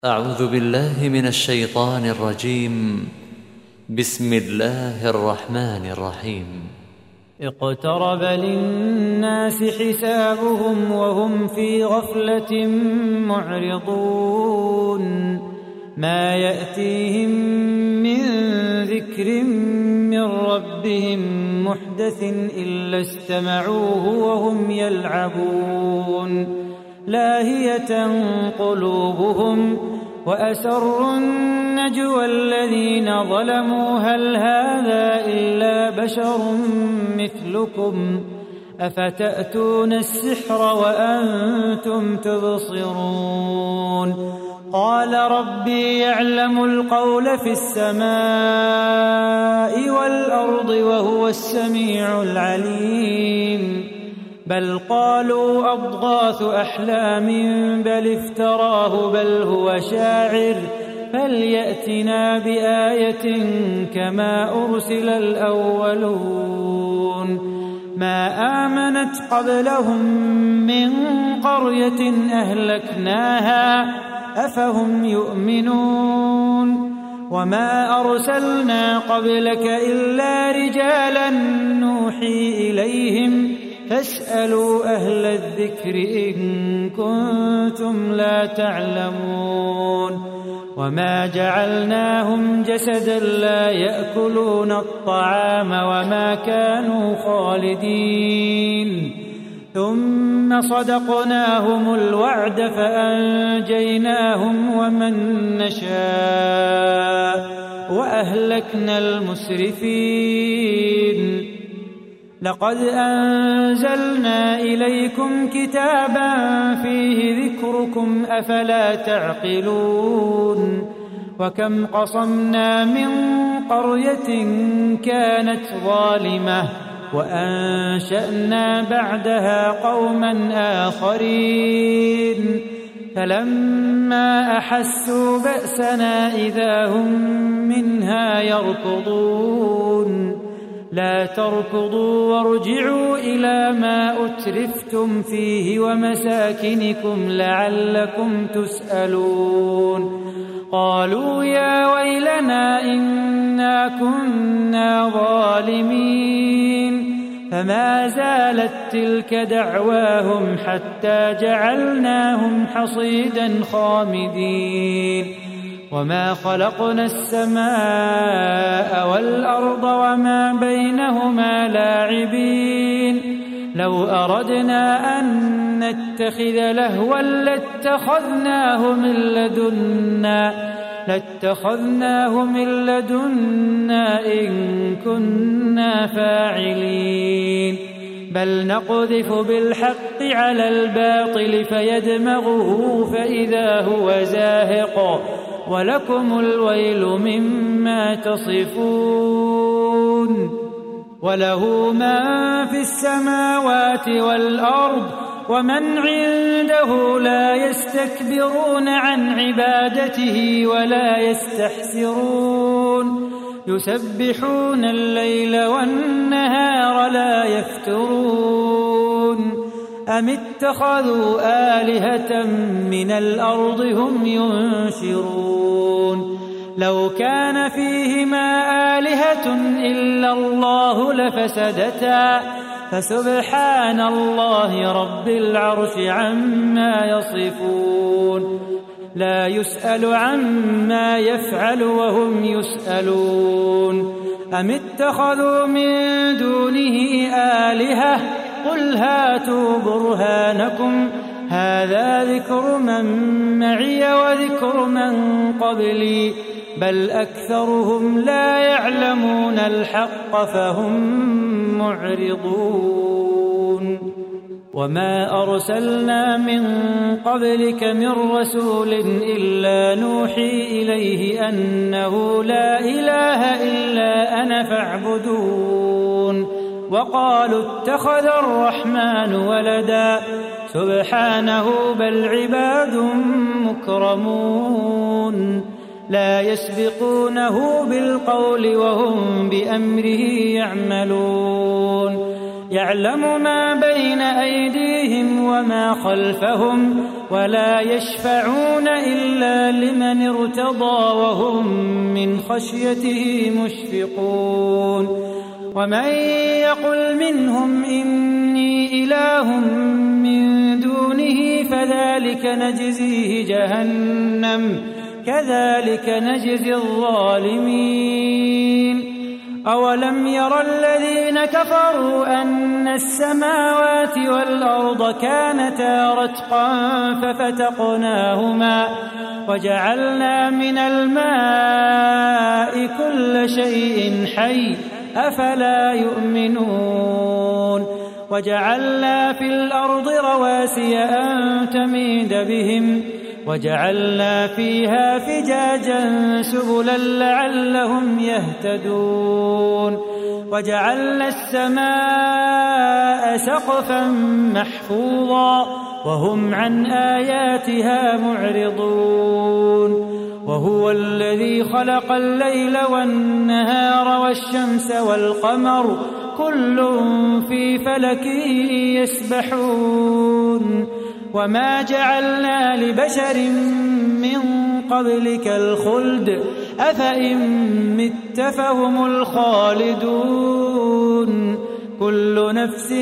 أعوذ بالله من الشيطان الرجيم. بسم الله الرحمن الرحيم. اقترب للناس حسابهم وهم في غفلة معرضون ما يأتيهم من ذكر من ربهم محدث إلا استمعوه وهم يلعبون لاهية قلوبهم وأسروا النجوى الذين ظلموا هل هذا إلا بشر مثلكم أفتأتون السحر وأنتم تبصرون قال ربي يعلم القول في السماء والأرض وهو السميع العليم بل قالوا أضغاث أحلام بل افتراه بل هو شاعر فليأتنا بآية كما أرسل الأولون ما آمنت قبلهم من قرية أهلكناها أفهم يؤمنون وما أرسلنا قبلك إلا رجالا نوحي إليهم فاسألوا أهل الذكر إن كنتم لا تعلمون وما جعلناهم جسدا لا يأكلون الطعام وما كانوا خالدين ثم صدقناهم الوعد فأنجيناهم ومن نشاء وأهلكنا المسرفين لقد أنزلنا إليكم كتابا فيه ذكركم أفلا تعقلون وكم قصمنا من قرية كانت ظالمة وأنشأنا بعدها قوما آخرين فلما أحسوا بأسنا إذا هم منها يركضون لا تركضوا وارجعوا إلى ما أترفتم فيه ومساكنكم لعلكم تسألون قالوا يا ويلنا إنا كنا ظالمين فما زالت تلك دعواهم حتى جعلناهم حصيدا خامدين وما خلقنا السماء والأرض وما بينهما لاعبين لو أردنا أن نتخذ لهوا لاتخذناه من لدنا إن كنا فاعلين بل نقذف بالحق على الباطل فيدمغه فإذا هو زاهق ولكم الويل مما تصفون وله من في السماوات والأرض ومن عنده لا يستكبرون عن عبادته ولا يستحسرون يسبحون الليل والنهار لا يفترون أم اتخذوا آلهة من الأرض هم ينشرون لو كان فيهما آلهة إلا الله لفسدتا فسبحان الله رب العرش عما يصفون لا يسأل عما يفعل وهم يسألون أم اتخذوا من دونه آلهة قل هاتوا برهانكم هذا ذكر من معي وذكر من قبلي بل أكثرهم لا يعلمون الحق فهم معرضون وما أرسلنا من قبلك من رسول إلا نوحي إليه أنه لا إله إلا أنا فاعبدون وقالوا اتخذ الرحمن ولدا سبحانه بل عباد مكرمون لا يسبقونه بالقول وهم بأمره يعملون يعلم ما بين أيديهم وما خلفهم ولا يشفعون إلا لمن ارتضى وهم من خشيته مشفقون ومن يقل منهم إني إله من دونه فذلك نجزيه جهنم كذلك نجزي الظالمين أولم ير الذين كفروا أن السماوات والأرض كانتا رتقا ففتقناهما وجعلنا من الماء كل شيء حي أفلا يؤمنون وجعلنا في الأرض رواسي أن تميد بهم وجعلنا فيها فجاجا سبلا لعلهم يهتدون وجعلنا السماء سقفا محفوظا وهم عن آياتها معرضون وهو الذي خلق الليل والنهار والشمس والقمر كل في فلك يسبحون وما جعلنا لبشر من قبلك الخلد أفإن مت فهم الخالدون كل نفس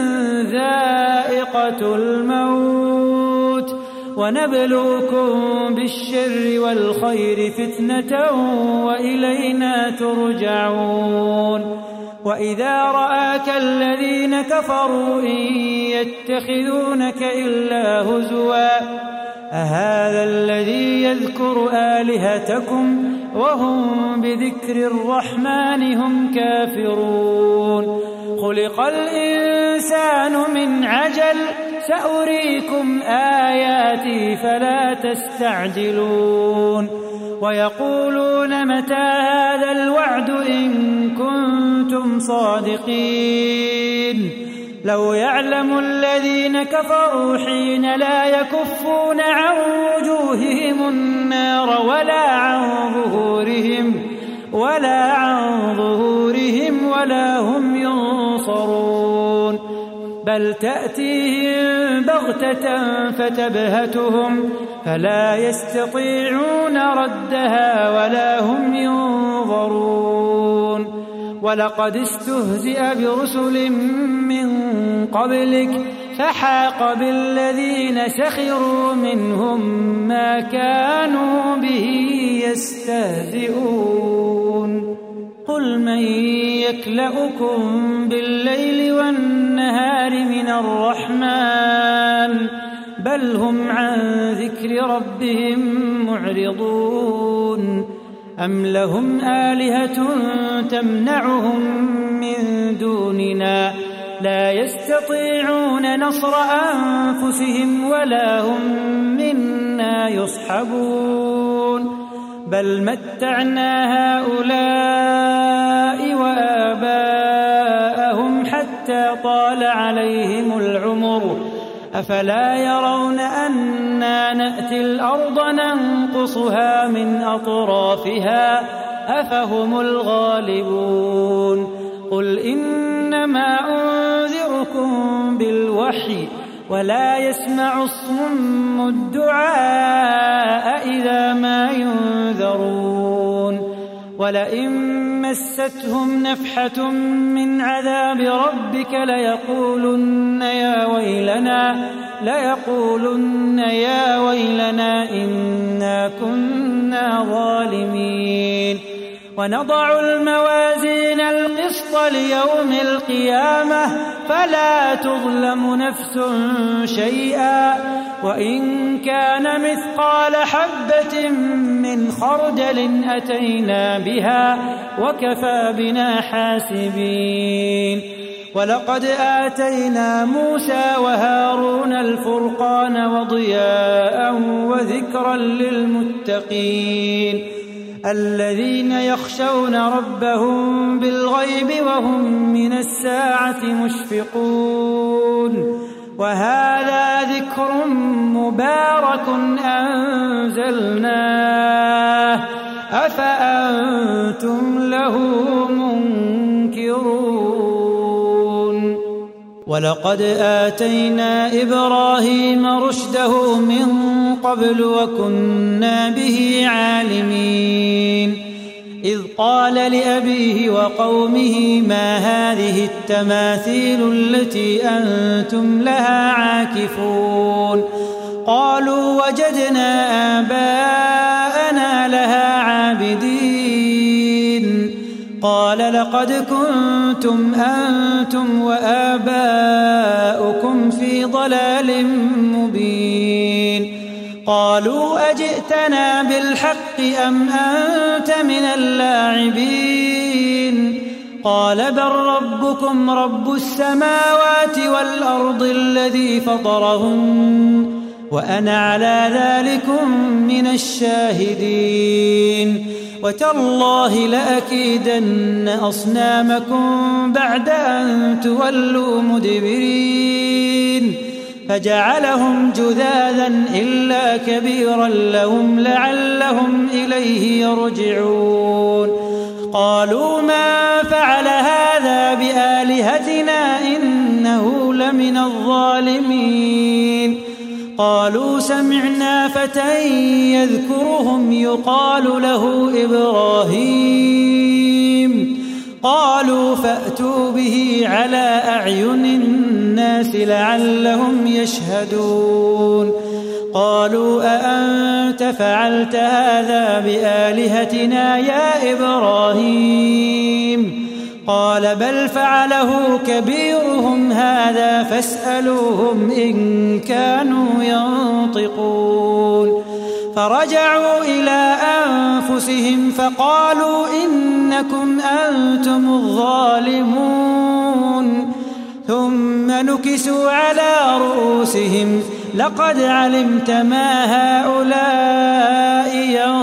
ذائقة الموت ونبلوكم بالشر والخير فتنة وإلينا ترجعون وإذا رآك الذين كفروا إن يتخذونك إلا هزوا أهذا الذي يذكر آلهتكم وهم بذكر الرحمن هم كافرون خلق الإنسان من عجل سأريكم آياتي فلا تستعجلون ويقولون متى هذا الوعد إن كنتم صادقين لو يعلم الذين كفروا حين لا يكفون عن وجوههم النار ولا عن ظهورهم ولا هم ينصرون بل تأتيهم بغتة فتبهتهم فلا يستطيعون ردها ولا هم ينظرون ولقد استهزئ برسل من قبلك فحاق بالذين سخروا منهم ما كانوا به يستهزئون قل من يكلؤكم بالليل والنهار من الرحمن بل هم عن ذكر ربهم معرضون أم لهم آلهة تمنعهم من دوننا لا يستطيعون نصر أنفسهم ولا هم منا يصحبون بل متعنا هؤلاء وآباءهم حتى طال عليهم العمر أفلا يرون أنا نأتي الأرض ننقصها من أطرافها أفهم الغالبون قل إنما أنذركم بالوحي ولا يسمع الصم الدعاء إذا ما ينذرون ولئن مستهم نفحة من عذاب ربك ليقولن يا ويلنا إنا كنا ظالمين ونضع الموازين القسط ليوم القيامة فلا تظلم نفس شيئا وإن كان مثقال حبة من خردل أتينا بها وكفى بنا حاسبين ولقد آتينا موسى وهارون الفرقان وضياء وذكرا للمتقين الذين يخشون ربهم بالغيب وهم من الساعة مشفقون وهذا ذكر مبارك أنزلناه أفأنتم له منكرون ولقد آتينا إبراهيم رشده من قبل وكنا به عالمين إذ قال لأبيه وقومه ما هذه التماثيل التي أنتم لها عاكفون قالوا وجدنا آباءنا لها عابدين قال لقد كنتم أنتم وآباؤكم في ضلال مبين قالوا أجئتنا بالحق أم أنت من اللاعبين قال بل ربكم رب السماوات والأرض الذي فطرهن وأنا على ذلكم من الشاهدين وتالله لأكيدن أصنامكم بعد أن تولوا مدبرين فجعلهم جذاذا إلا كبيرا لهم لعلهم إليه يرجعون قالوا ما فعل هذا بآلهتنا إنه لمن الظالمين قالوا سمعنا فتى يذكرهم يقال له إبراهيم قالوا فأتوا به على أعين الناس لعلهم يشهدون قالوا أأنت فعلت هذا بآلهتنا يا إبراهيم قال بل فعله كبيرهم هذا فاسألوهم إن كانوا ينطقون فرجعوا إلى أنفسهم فقالوا إنكم أنتم الظالمون ثم نكسوا على رؤوسهم لقد علمت ما هؤلاء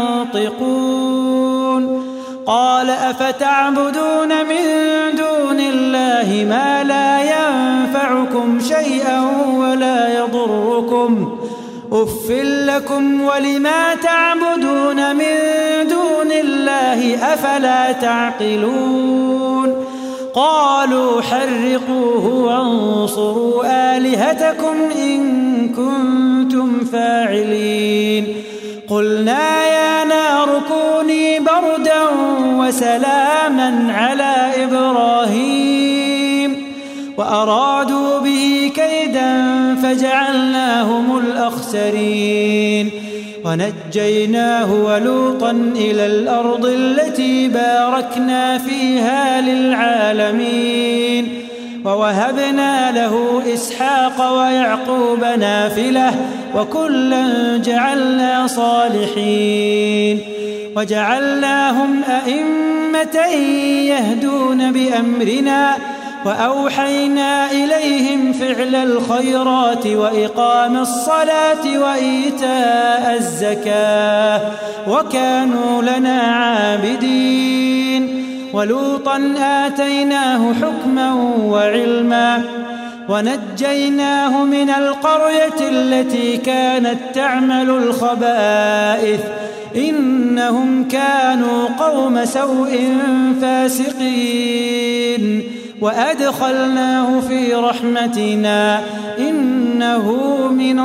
ينطقون قال أفتعبدون من دون الله ما لا ينفعكم شيئا ولا يضركم أف لكم ولما تعبدون من دون الله أفلا تعقلون قالوا حرقوه وانصروا آلهتكم إن كنتم فاعلين قلنا يا نار كوني بردا وسلاما على إبراهيم وأرادوا به كيدا فجعلناهم الأخسرين ونجيناه ولوطا إلى الأرض التي باركنا فيها للعالمين ووهبنا له إسحاق ويعقوب نافلة وكلا جعلنا صالحين وجعلناهم أئمة يهدون بأمرنا وأوحينا إليهم فعل الخيرات وإقام الصلاة وإيتاء الزكاة وكانوا لنا عابدين ولوطا آتيناه حكما وعلما ونجيناه من القرية التي كانت تعمل الخبائث إنهم كانوا قوم سوء فاسقين وأدخلناه في رحمتنا إنه من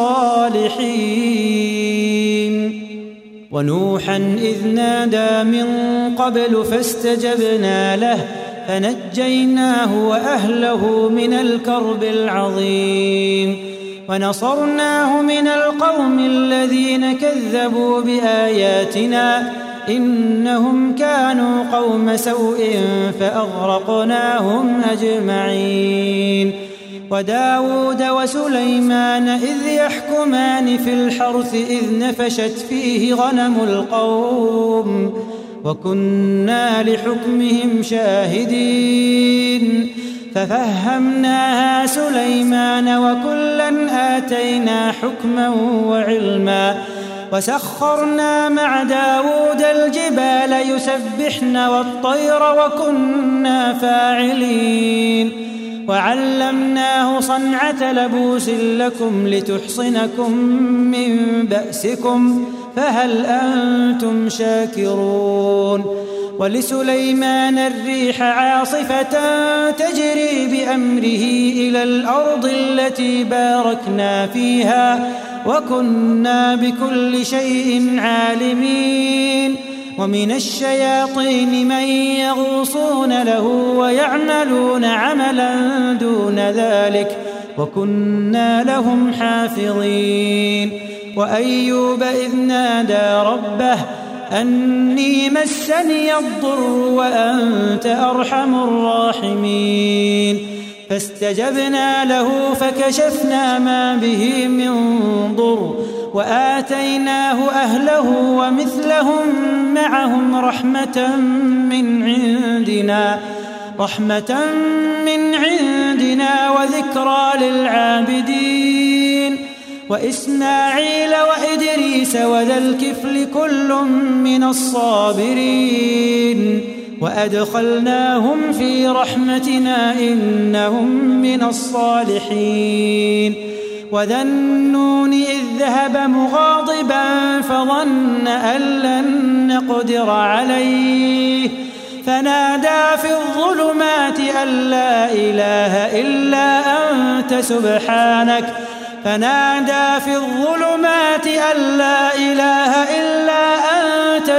الصالحين ونوحا إذ نادى من قبل فاستجبنا له فنجيناه وأهله من الكرب العظيم ونصرناه من القوم الذين كذبوا بآياتنا إنهم كانوا قوم سوء فأغرقناهم أجمعين وداود وسليمان إذ يحكمان في الحرث إذ نفشت فيه غنم القوم وكنا لحكمهم شاهدين ففهمناها سليمان وكلا آتينا حكما وعلما وسخرنا مع داود الجبال يسبحن والطير وكنا فاعلين وعلمناه صنعة لبوس لكم لتحصنكم من بأسكم فهل أنتم شاكرون ولسليمان الريح عاصفة تجري بأمره إلى الأرض التي باركنا فيها وكنا بكل شيء عالمين ومن الشياطين من يغوصون له ويعملون عملا دون ذلك وكنا لهم حافظين وأيوب إذ نادى ربه أني مسني الضر وأنت أرحم الراحمين فاستجبنا له فكشفنا ما به من ضر وآتيناه أهله ومثلهم معهم رحمة من عندنا وذكرى للعابدين وإسماعيل وإدريس وذا الكفل كل من الصابرين وأدخلناهم في رحمتنا إنهم من الصالحين وذا النون إذ ذهب مغاضبا فظن أن لن نقدر عليه فنادى في الظلمات أن لا إله إلا أنت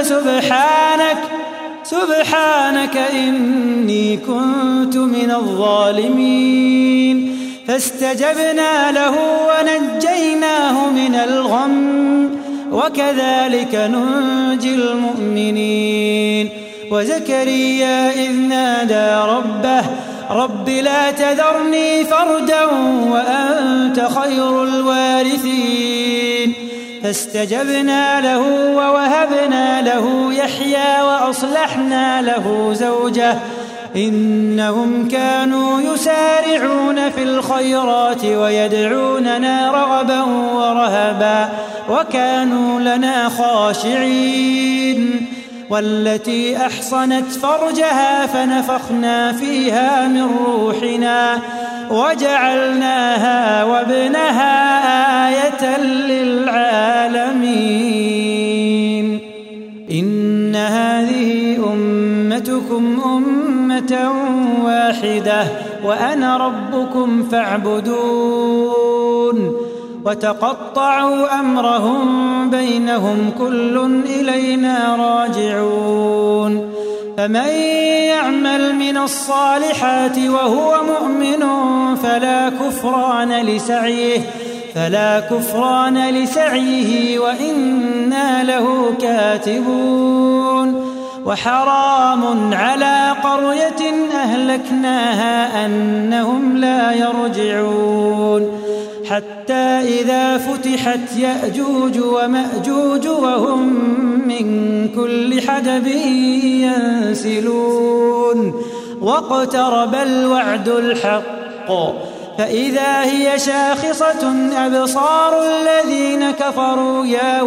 سبحانك إني كنت من الظالمين فاستجبنا له ونجيناه من الغم وكذلك ننجي المؤمنين وزكريا إذ نادى ربه رب لا تذرني فردا وأنت خير الوارثين فاستجبنا له ووهبنا له يحيى وأصلحنا له زوجه إنهم كانوا يسارعون في الخيرات ويدعوننا رغبا ورهبا وكانوا لنا خاشعين والتي أحصنت فرجها فنفخنا فيها من روحنا وجعلناها وابنها آية للعالمين إن هذه أمتكم أمة واحدة وأنا ربكم فاعبدون وتقطعوا أمرهم بينهم كل إلينا راجعون فمن يعمل من الصالحات وهو مؤمن فلا كفران لسعيه وإنا له كاتبون وحرام على قرية أهلكناها أنهم لا يرجعون حتى إذا فتحت يأجوج ومأجوج وهم من كل حدب ينسلون واقترب الوعد الحق فإذا هي شاخصة أبصار الذين كفروا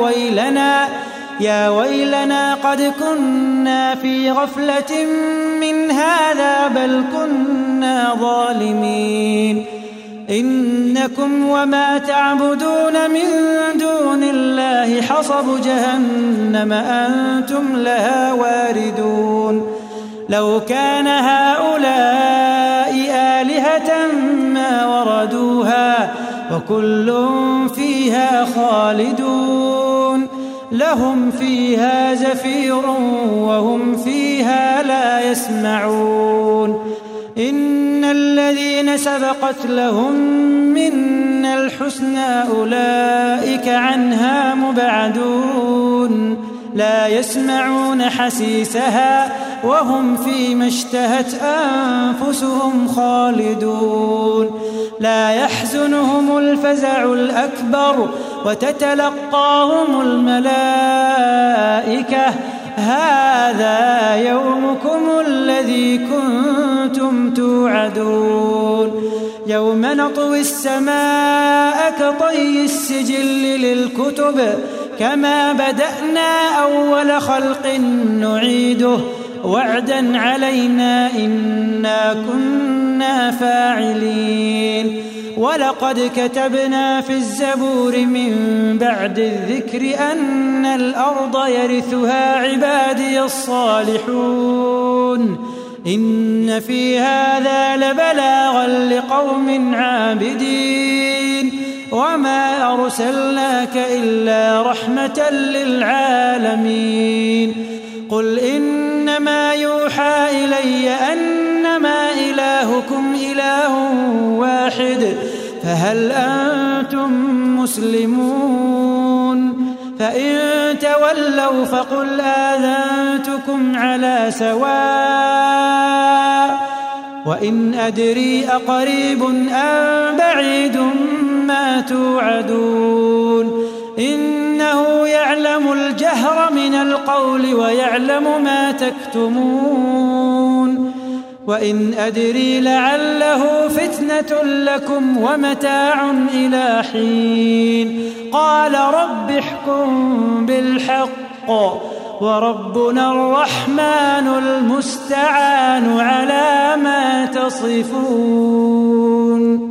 يا ويلنا قد كنا في غفلة من هذا بل كنا ظالمين إنكم وما تعبدون من دون الله حصب جهنم أنتم لها واردون لو كان هؤلاء آلهة ما وردوها وكل فيها خالدون لهم فيها زفير وهم فيها لا يسمعون إن الذين سبقت لهم منا الحسنى أولئك عنها مبعدون لا يسمعون حسيسها وهم فيما اشتهت أنفسهم خالدون لا يحزنهم الفزع الأكبر وتتلقاهم الملائكة هذا يومكم الذي كنتم توعدون يوم نطوي السماء كطي السجل للكتب كما بدأنا أول خلق نعيده وعدا علينا إنا كنا فاعلين ولقد كتبنا في الزبور من بعد الذكر أن الأرض يرثها عبادي الصالحون إن في هذا لبلاغا لقوم عابدين وما أرسلناك إلا رحمة للعالمين قل إنما يوحى إلي أنما إلهكم إله واحد فهل أنتم مسلمون فإن تولوا فقل آذنتكم على سواء وإن أدري أقريب أم بعيد ما توعدون إنه يعلم الجهر من القول ويعلم ما تكتمون وإن أدري لعله فتنة لكم ومتاع إلى حين قال رب احكم بالحق وربنا الرحمن المستعان على ما تصفون.